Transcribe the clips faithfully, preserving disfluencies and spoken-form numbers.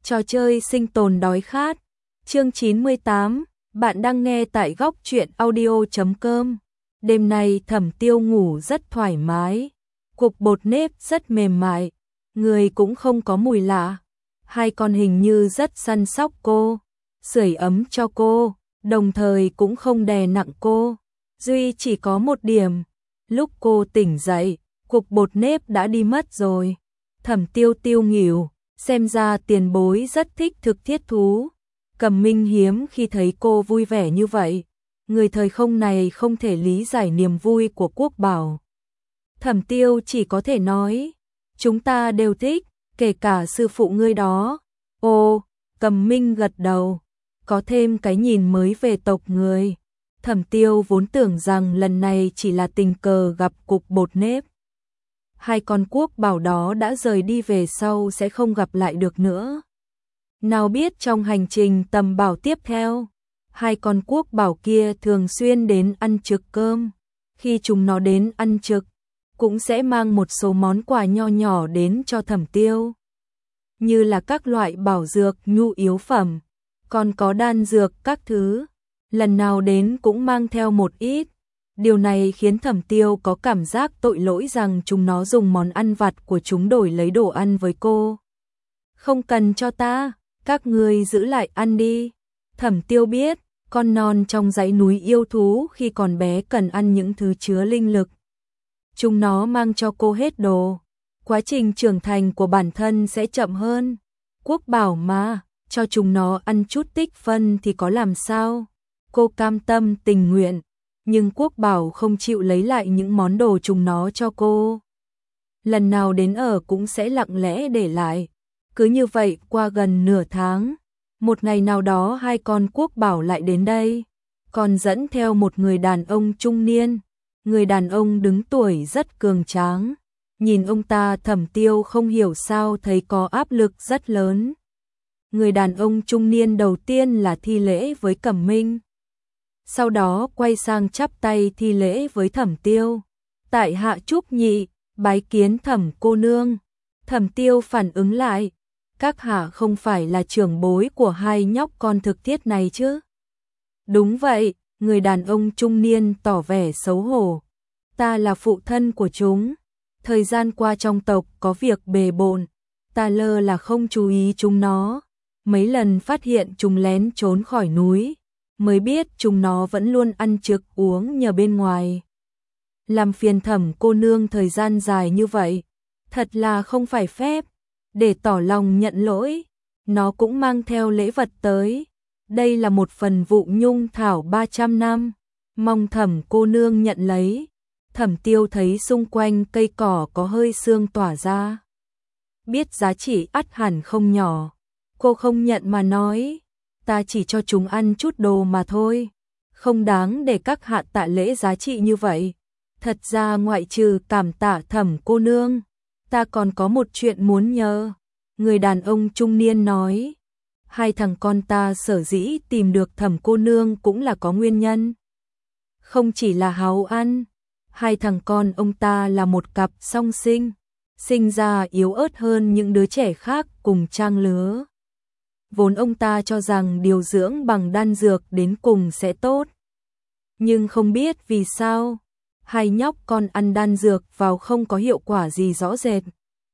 Trò chơi sinh tồn đói khát. Chương chín mươi tám, bạn đang nghe tại góc truyện audio chấm com. Đêm nay Thẩm Tiêu ngủ rất thoải mái, cục bột nếp rất mềm mại, người cũng không có mùi lạ. Hai con hình như rất săn sóc cô, sưởi ấm cho cô, đồng thời cũng không đè nặng cô. Duy chỉ có một điểm, lúc cô tỉnh dậy, cục bột nếp đã đi mất rồi. Thẩm Tiêu tiêu nghỉu, xem ra tiền bối rất thích thực thiết thú. Cẩm Minh hiếm khi thấy cô vui vẻ như vậy. Người thời không này không thể lý giải niềm vui của Quốc Bảo. Thẩm Tiêu chỉ có thể nói, chúng ta đều thích, kể cả sư phụ ngươi đó. Ồ, Cẩm Minh gật đầu, có thêm cái nhìn mới về tộc người. Thẩm Tiêu vốn tưởng rằng lần này chỉ là tình cờ gặp cục bột nếp. Hai con Quốc Bảo đó đã rời đi về sau sẽ không gặp lại được nữa. Nào biết trong hành trình tầm bảo tiếp theo, hai con Quốc Bảo kia thường xuyên đến ăn trực cơm. Khi chúng nó đến ăn trực, cũng sẽ mang một số món quà nho nhỏ đến cho Thẩm Tiêu. Như là các loại bảo dược nhu yếu phẩm, còn có đan dược các thứ. Lần nào đến cũng mang theo một ít. Điều này khiến Thẩm Tiêu có cảm giác tội lỗi rằng chúng nó dùng món ăn vặt của chúng đổi lấy đồ ăn với cô. Không cần cho ta, các ngươi giữ lại ăn đi. Thẩm Tiêu biết, con non trong dãy núi yêu thú khi còn bé cần ăn những thứ chứa linh lực. Chúng nó mang cho cô hết đồ. Quá trình trưởng thành của bản thân sẽ chậm hơn. Quốc Bảo mà, cho chúng nó ăn chút tích phân thì có làm sao? Cô cam tâm tình nguyện, nhưng Quốc Bảo không chịu lấy lại những món đồ chúng nó cho cô. Lần nào đến ở cũng sẽ lặng lẽ để lại. Cứ như vậy qua gần nửa tháng, một ngày nào đó hai con Quốc Bảo lại đến đây, còn dẫn theo một người đàn ông trung niên. Người đàn ông đứng tuổi rất cường tráng. Nhìn ông ta Thẩm Tiêu không hiểu sao thấy có áp lực rất lớn. Người đàn ông trung niên đầu tiên là thi lễ với Cẩm Minh. Sau đó quay sang chắp tay thi lễ với Thẩm Tiêu. Tại hạ Trúc Nhị, bái kiến Thẩm cô nương. Thẩm Tiêu phản ứng lại. Các hạ không phải là trưởng bối của hai nhóc con thực thiết này chứ? Đúng vậy, người đàn ông trung niên tỏ vẻ xấu hổ. Ta là phụ thân của chúng. Thời gian qua trong tộc có việc bề bộn, ta lơ là không chú ý chúng nó. Mấy lần phát hiện chúng lén trốn khỏi núi, mới biết chúng nó vẫn luôn ăn trực uống nhờ bên ngoài. Làm phiền Thẩm cô nương thời gian dài như vậy, thật là không phải phép. Để tỏ lòng nhận lỗi, nó cũng mang theo lễ vật tới. Đây là một phần vụ nhung thảo ba trăm năm, mong Thẩm cô nương nhận lấy. Thẩm Tiêu thấy xung quanh cây cỏ có hơi sương tỏa ra, biết giá trị ắt hẳn không nhỏ. Cô không nhận mà nói, ta chỉ cho chúng ăn chút đồ mà thôi, không đáng để các hạ tạ lễ giá trị như vậy. Thật ra ngoại trừ cảm tạ Thẩm cô nương, ta còn có một chuyện muốn nhờ. Người đàn ông trung niên nói, hai thằng con ta sở dĩ tìm được Thẩm cô nương cũng là có nguyên nhân. Không chỉ là háo ăn, hai thằng con ông ta là một cặp song sinh, sinh ra yếu ớt hơn những đứa trẻ khác cùng trang lứa. Vốn ông ta cho rằng điều dưỡng bằng đan dược đến cùng sẽ tốt. Nhưng không biết vì sao, hai nhóc con ăn đan dược vào không có hiệu quả gì rõ rệt.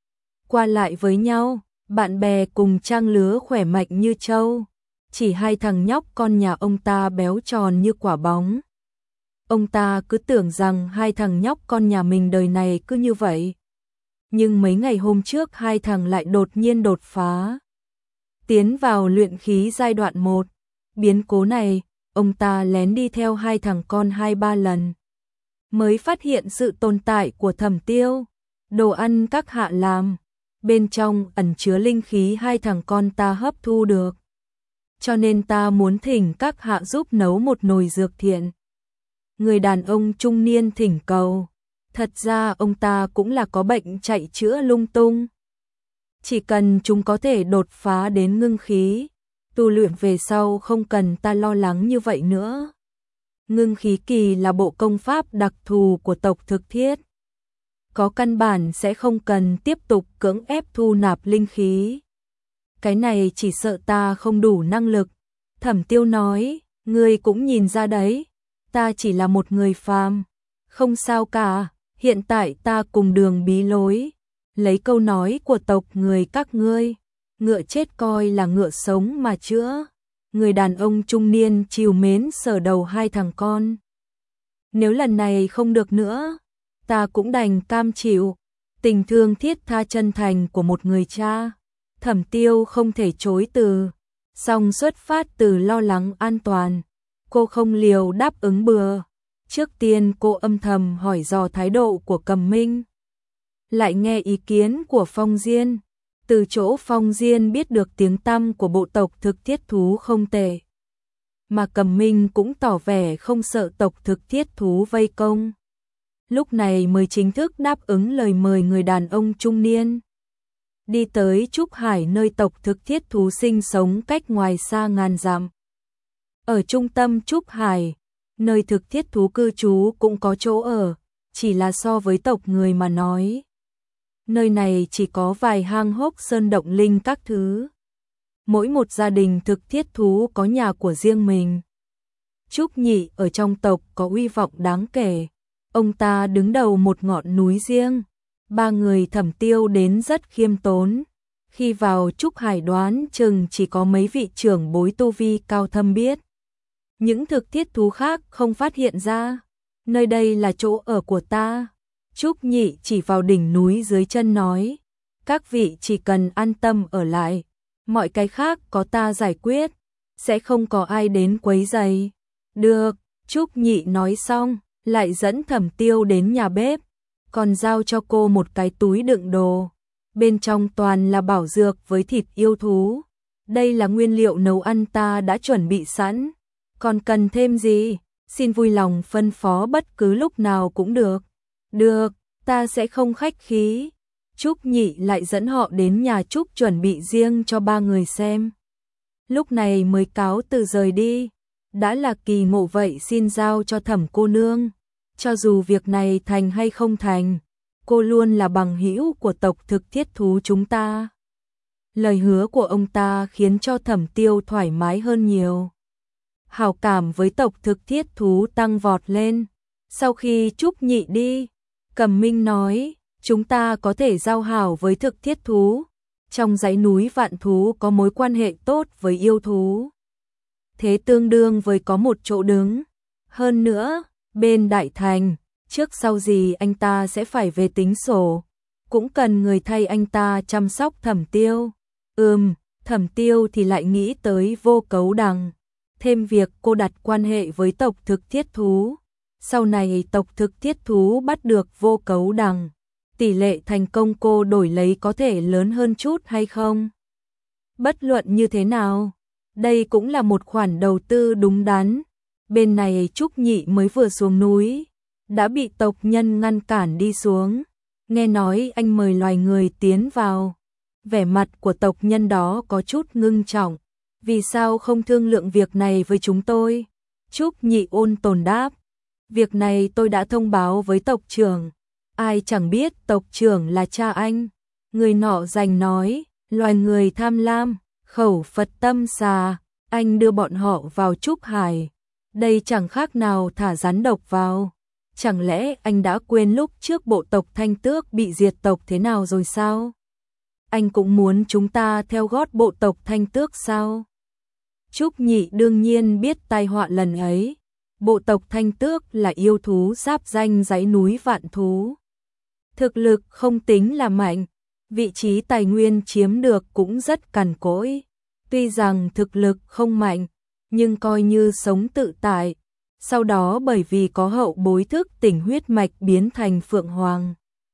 Qua lại với nhau, bạn bè cùng trang lứa khỏe mạnh như trâu. Chỉ hai thằng nhóc con nhà ông ta béo tròn như quả bóng. Ông ta cứ tưởng rằng hai thằng nhóc con nhà mình đời này cứ như vậy. Nhưng mấy ngày hôm trước hai thằng lại đột nhiên đột phá, tiến vào luyện khí giai đoạn một. Biến cố này, ông ta lén đi theo hai thằng con hai ba lần, mới phát hiện sự tồn tại của Thẩm Tiêu. Đồ ăn các hạ làm, bên trong ẩn chứa linh khí hai thằng con ta hấp thu được. Cho nên ta muốn thỉnh các hạ giúp nấu một nồi dược thiện. Người đàn ông trung niên thỉnh cầu. Thật ra ông ta cũng là có bệnh chạy chữa lung tung. Chỉ cần chúng có thể đột phá đến ngưng khí, tu luyện về sau không cần ta lo lắng như vậy nữa. Ngưng khí kỳ là bộ công pháp đặc thù của tộc thực thiết. Có căn bản sẽ không cần tiếp tục cưỡng ép thu nạp linh khí. cái này chỉ sợ ta không đủ năng lực. Thẩm Tiêu nói, ngươi cũng nhìn ra đấy, ta chỉ là một người phàm, không sao cả, hiện tại ta cùng Đường bí lối, lấy câu nói của tộc người các ngươi, ngựa chết coi là ngựa sống mà chữa. Người đàn ông trung niên trìu mến sờ đầu hai thằng con. Nếu lần này không được nữa, ta cũng đành cam chịu. Tình thương thiết tha chân thành của một người cha, Thẩm Tiêu không thể chối từ. Song xuất phát từ lo lắng an toàn, cô không liều đáp ứng bừa. Trước tiên cô âm thầm hỏi dò thái độ của Cầm Minh, lại nghe ý kiến của Phong Diên. Từ chỗ Phong Diên biết được tiếng tăm của bộ tộc thực thiết thú không tệ, mà Cầm Minh cũng tỏ vẻ không sợ tộc thực thiết thú vây công. Lúc này mới chính thức đáp ứng lời mời người đàn ông trung niên. Đi tới Trúc Hải nơi tộc thực thiết thú sinh sống cách ngoài xa ngàn dặm. Ở trung tâm Trúc Hải, nơi thực thiết thú cư trú cũng có chỗ ở, chỉ là so với tộc người mà nói. Nơi này chỉ có vài hang hốc sơn động linh các thứ. Mỗi một gia đình thực thiết thú có nhà của riêng mình. Trúc Nhị ở trong tộc có uy vọng đáng kể. Ông ta đứng đầu một ngọn núi riêng. Ba người Thẩm Tiêu đến rất khiêm tốn. Khi vào Trúc Hải đoán chừng chỉ có mấy vị trưởng bối tu vi cao thâm biết. Những thực thiết thú khác không phát hiện ra. Nơi đây là chỗ ở của ta. Trúc Nhị chỉ vào đỉnh núi dưới chân nói. Các vị chỉ cần an tâm ở lại. Mọi cái khác có ta giải quyết. Sẽ không có ai đến quấy rầy. Được, Trúc Nhị nói xong, lại dẫn Thẩm Tiêu đến nhà bếp. Còn giao cho cô một cái túi đựng đồ. Bên trong toàn là bảo dược với thịt yêu thú. Đây là nguyên liệu nấu ăn ta đã chuẩn bị sẵn. Còn cần thêm gì? Xin vui lòng phân phó bất cứ lúc nào cũng được. Được, ta sẽ không khách khí. Trúc Nhị lại dẫn họ đến nhà Trúc chuẩn bị riêng cho ba người xem. Lúc này mới cáo từ rời đi. Đã là kỳ ngộ vậy xin giao cho Thẩm cô nương. Cho dù việc này thành hay không thành, cô luôn là bằng hữu của tộc thực thiết thú chúng ta. Lời hứa của ông ta khiến cho Thẩm Tiêu thoải mái hơn nhiều. Hảo cảm với tộc thực thiết thú tăng vọt lên. Sau khi Trúc Nhị đi, Cầm Minh nói, chúng ta có thể giao hảo với thực thiết thú. Trong dãy núi vạn thú có mối quan hệ tốt với yêu thú. Thế tương đương với có một chỗ đứng. Hơn nữa, bên Đại Thành, trước sau gì anh ta sẽ phải về tính sổ. Cũng cần người thay anh ta chăm sóc Thẩm Tiêu. Ừm, Thẩm Tiêu thì lại nghĩ tới Vô Cấu Đằng. Thêm việc cô đặt quan hệ với tộc thực thiết thú. Sau này tộc thực thiết thú bắt được Vô Cấu Đằng. Tỷ lệ thành công cô đổi lấy có thể lớn hơn chút hay không? Bất luận như thế nào, đây cũng là một khoản đầu tư đúng đắn. Bên này Trúc Nhị mới vừa xuống núi, đã bị tộc nhân ngăn cản đi xuống. Nghe nói anh mời loài người tiến vào. Vẻ mặt của tộc nhân đó có chút ngưng trọng. Vì sao không thương lượng việc này với chúng tôi? Trúc Nhị ôn tồn đáp. Việc này tôi đã thông báo với tộc trưởng. Ai chẳng biết tộc trưởng là cha anh. Người nọ giành nói, loài người tham lam, khẩu Phật tâm xà, anh đưa bọn họ vào Trúc Hải. Đây chẳng khác nào thả rắn độc vào. Chẳng lẽ anh đã quên lúc trước bộ tộc Thanh Tước bị diệt tộc thế nào rồi sao? Anh cũng muốn chúng ta theo gót bộ tộc Thanh Tước sao? Trúc Nhị đương nhiên biết tai họa lần ấy. Bộ tộc Thanh Tước là yêu thú giáp danh dãy núi vạn thú. Thực lực không tính là mạnh, vị trí tài nguyên chiếm được cũng rất cằn cỗi. Tuy rằng thực lực không mạnh, nhưng coi như sống tự tại. Sau đó bởi vì có hậu bối thức tỉnh huyết mạch biến thành Phượng Hoàng.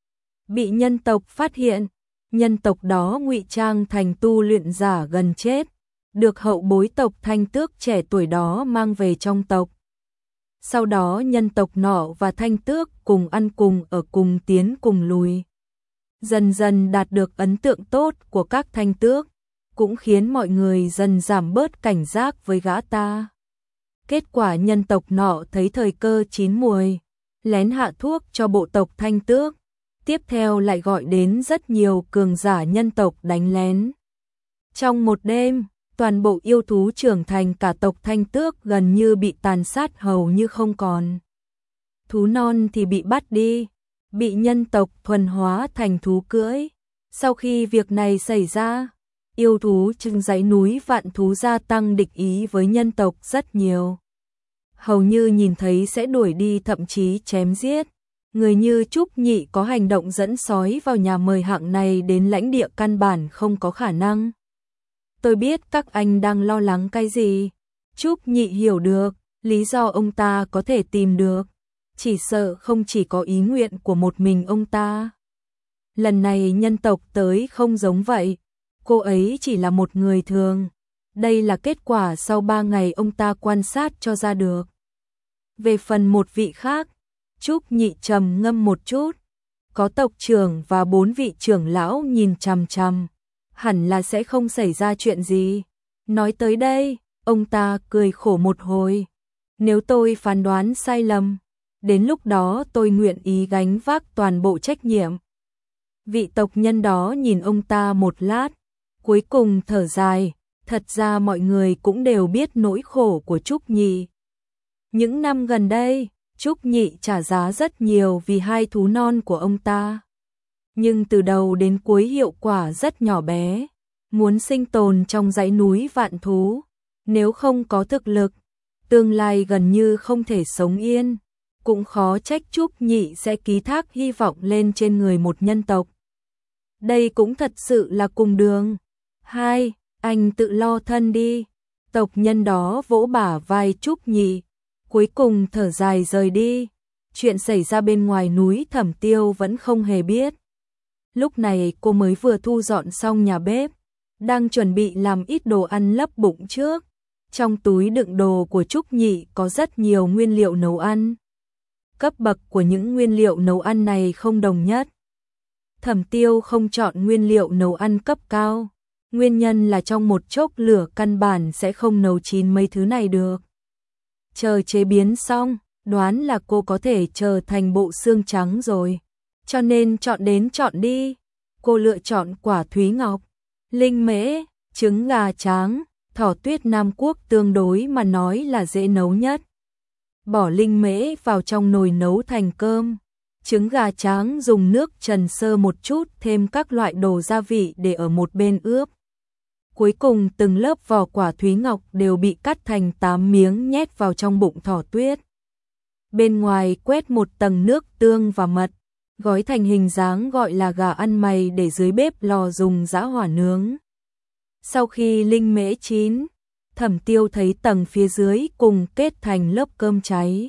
Bị nhân tộc phát hiện, nhân tộc đó ngụy trang thành tu luyện giả gần chết. Được hậu bối tộc Thanh Tước trẻ tuổi đó mang về trong tộc. Sau đó nhân tộc nọ và Thanh Tước cùng ăn cùng ở cùng tiến cùng lùi. Dần dần đạt được ấn tượng tốt của các Thanh Tước, cũng khiến mọi người dần giảm bớt cảnh giác với gã ta. Kết quả nhân tộc nọ thấy thời cơ chín muồi, lén hạ thuốc cho bộ tộc Thanh Tước. Tiếp theo lại gọi đến rất nhiều cường giả nhân tộc đánh lén. Trong một đêm, toàn bộ yêu thú trưởng thành cả tộc Thanh Tước gần như bị tàn sát hầu như không còn. Thú non thì bị bắt đi, bị nhân tộc thuần hóa thành thú cưỡi. Sau khi việc này xảy ra, yêu thú trên dãy núi vạn thú gia tăng địch ý với nhân tộc rất nhiều. Hầu như nhìn thấy sẽ đuổi đi, thậm chí chém giết. Người như Trúc Nhị có hành động dẫn sói vào nhà mời hạng này đến lãnh địa căn bản không có khả năng. Tôi biết các anh đang lo lắng cái gì. Trúc Nhị hiểu được, lý do ông ta có thể tìm được. Chỉ sợ không chỉ có ý nguyện của một mình ông ta. Lần này nhân tộc tới không giống vậy. Cô ấy chỉ là một người thường. Đây là kết quả sau ba ngày ông ta quan sát cho ra được. Về phần một vị khác, Trúc Nhị trầm ngâm một chút. Có tộc trưởng và bốn vị trưởng lão nhìn chằm chằm. Hẳn là sẽ không xảy ra chuyện gì. Nói tới đây, ông ta cười khổ một hồi. Nếu tôi phán đoán sai lầm, đến lúc đó tôi nguyện ý gánh vác toàn bộ trách nhiệm. Vị tộc nhân đó nhìn ông ta một lát, cuối cùng thở dài. Thật ra mọi người cũng đều biết nỗi khổ của Trúc Nhị. Những năm gần đây, Trúc Nhị trả giá rất nhiều vì hai thú non của ông ta. Nhưng từ đầu đến cuối hiệu quả rất nhỏ bé. Muốn sinh tồn trong dãy núi vạn thú, nếu không có thực lực, tương lai gần như không thể sống yên. Cũng khó trách Trúc Nhị sẽ ký thác hy vọng lên trên người một nhân tộc. Đây cũng thật sự là cùng đường. Hai, anh tự lo thân đi. Tộc nhân đó vỗ bả vai Trúc Nhị, cuối cùng thở dài rời đi. Chuyện xảy ra bên ngoài núi Thẩm Tiêu vẫn không hề biết. Lúc này cô mới vừa thu dọn xong nhà bếp, đang chuẩn bị làm ít đồ ăn lấp bụng trước. Trong túi đựng đồ của Trúc Nhị có rất nhiều nguyên liệu nấu ăn. Cấp bậc của những nguyên liệu nấu ăn này không đồng nhất. Thẩm Tiêu không chọn nguyên liệu nấu ăn cấp cao. Nguyên nhân là trong một chốc lửa căn bản sẽ không nấu chín mấy thứ này được. Chờ chế biến xong, đoán là cô có thể trở thành bộ xương trắng rồi. Cho nên chọn đến chọn đi. Cô lựa chọn quả thúy ngọc, linh mễ, trứng gà tráng, thỏ tuyết Nam Quốc tương đối mà nói là dễ nấu nhất. Bỏ linh mễ vào trong nồi nấu thành cơm. Trứng gà tráng dùng nước trần sơ một chút, thêm các loại đồ gia vị để ở một bên ướp. Cuối cùng từng lớp vỏ quả thúy ngọc đều bị cắt thành tám miếng nhét vào trong bụng thỏ tuyết. Bên ngoài quét một tầng nước tương và mật, gói thành hình dáng gọi là gà ăn mày để dưới bếp lò dùng giã hỏa nướng. Sau khi linh mễ chín, Thẩm Tiêu thấy tầng phía dưới cùng kết thành lớp cơm cháy.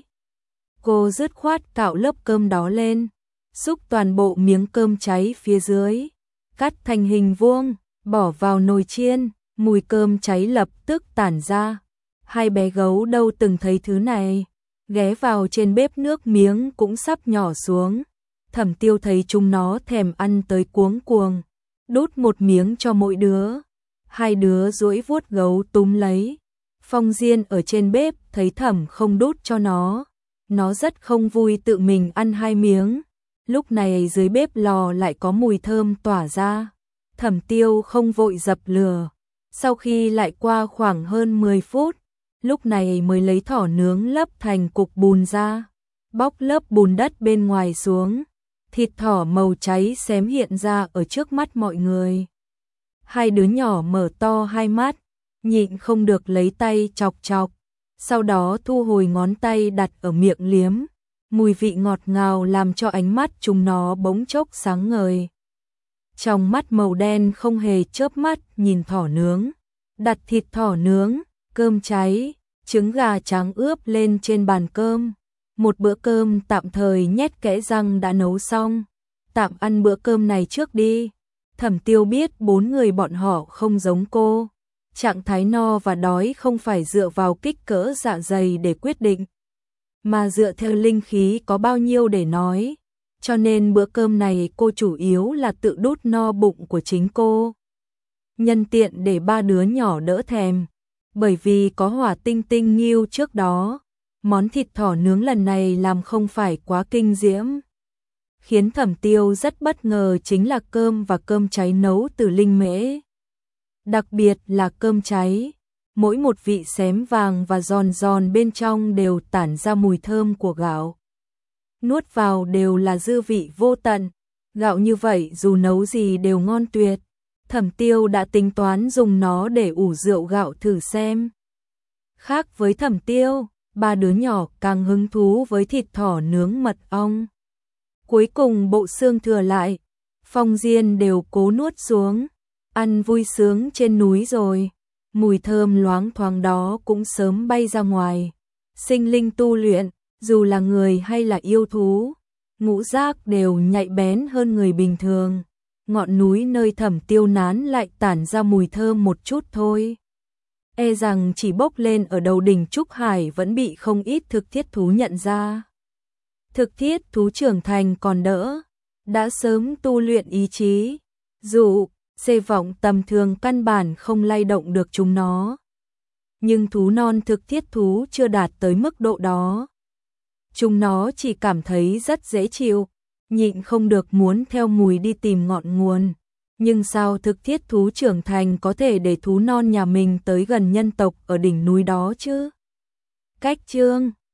Cô dứt khoát cạo lớp cơm đó lên, xúc toàn bộ miếng cơm cháy phía dưới, cắt thành hình vuông, bỏ vào nồi chiên, mùi cơm cháy lập tức tản ra. Hai bé gấu đâu từng thấy thứ này, ghé vào trên bếp nước miếng cũng sắp nhỏ xuống. Thẩm Tiêu thấy chúng nó thèm ăn tới cuống cuồng, đút một miếng cho mỗi đứa. Hai đứa duỗi vuốt gấu túm lấy. Phong Diên ở trên bếp thấy Thẩm không đút cho nó, nó rất không vui tự mình ăn hai miếng. Lúc này dưới bếp lò lại có mùi thơm tỏa ra. Thẩm Tiêu không vội dập lửa. Sau khi lại qua khoảng hơn mười phút, lúc này mới lấy thỏ nướng lấp thành cục bùn ra, bóc lớp bùn đất bên ngoài xuống. Thịt thỏ màu cháy xém hiện ra ở trước mắt mọi người. Hai đứa nhỏ mở to hai mắt, nhịn không được lấy tay chọc chọc, sau đó thu hồi ngón tay đặt ở miệng liếm. Mùi vị ngọt ngào làm cho ánh mắt chúng nó bỗng chốc sáng ngời. Trong mắt màu đen không hề chớp mắt nhìn thỏ nướng, đặt thịt thỏ nướng, cơm cháy, trứng gà trắng ướp lên trên bàn cơm. Một bữa cơm tạm thời nhét kẽ răng đã nấu xong, tạm ăn bữa cơm này trước đi. Thẩm Tiêu biết bốn người bọn họ không giống cô, trạng thái no và đói không phải dựa vào kích cỡ dạ dày để quyết định, mà dựa theo linh khí có bao nhiêu để nói. Cho nên bữa cơm này cô chủ yếu là tự đút no bụng của chính cô. Nhân tiện để ba đứa nhỏ đỡ thèm, bởi vì có Hỏa Tinh Tinh nghiêu trước đó, món thịt thỏ nướng lần này làm không phải quá kinh diễm. Khiến Thẩm Tiêu rất bất ngờ chính là cơm và cơm cháy nấu từ linh mễ. đặc biệt là cơm cháy. Mỗi một vị xém vàng và giòn giòn bên trong đều tản ra mùi thơm của gạo. Nuốt vào đều là dư vị vô tận, gạo như vậy dù nấu gì đều ngon tuyệt. Thẩm Tiêu đã tính toán dùng nó để ủ rượu gạo thử xem. Khác với Thẩm Tiêu, ba đứa nhỏ càng hứng thú với thịt thỏ nướng mật ong. Cuối cùng bộ xương thừa lại, Phong Diên đều cố nuốt xuống, ăn vui sướng trên núi rồi. Mùi thơm loáng thoáng đó cũng sớm bay ra ngoài. Sinh linh tu luyện, dù là người hay là yêu thú, ngũ giác đều nhạy bén hơn người bình thường. Ngọn núi nơi Thẩm Tiêu nán lại tản ra mùi thơm một chút thôi. E rằng chỉ bốc lên ở đầu đỉnh Trúc Hải vẫn bị không ít thực thiết thú nhận ra. Thực thiết thú trưởng thành còn đỡ, đã sớm tu luyện ý chí, dụ, xê vọng tầm thường căn bản không lay động được chúng nó. Nhưng thú non thực thiết thú chưa đạt tới mức độ đó. Chúng nó chỉ cảm thấy rất dễ chịu, nhịn không được muốn theo mùi đi tìm ngọn nguồn. Nhưng sao thực thiết thú trưởng thành có thể để thú non nhà mình tới gần nhân tộc ở đỉnh núi đó chứ? Cách chương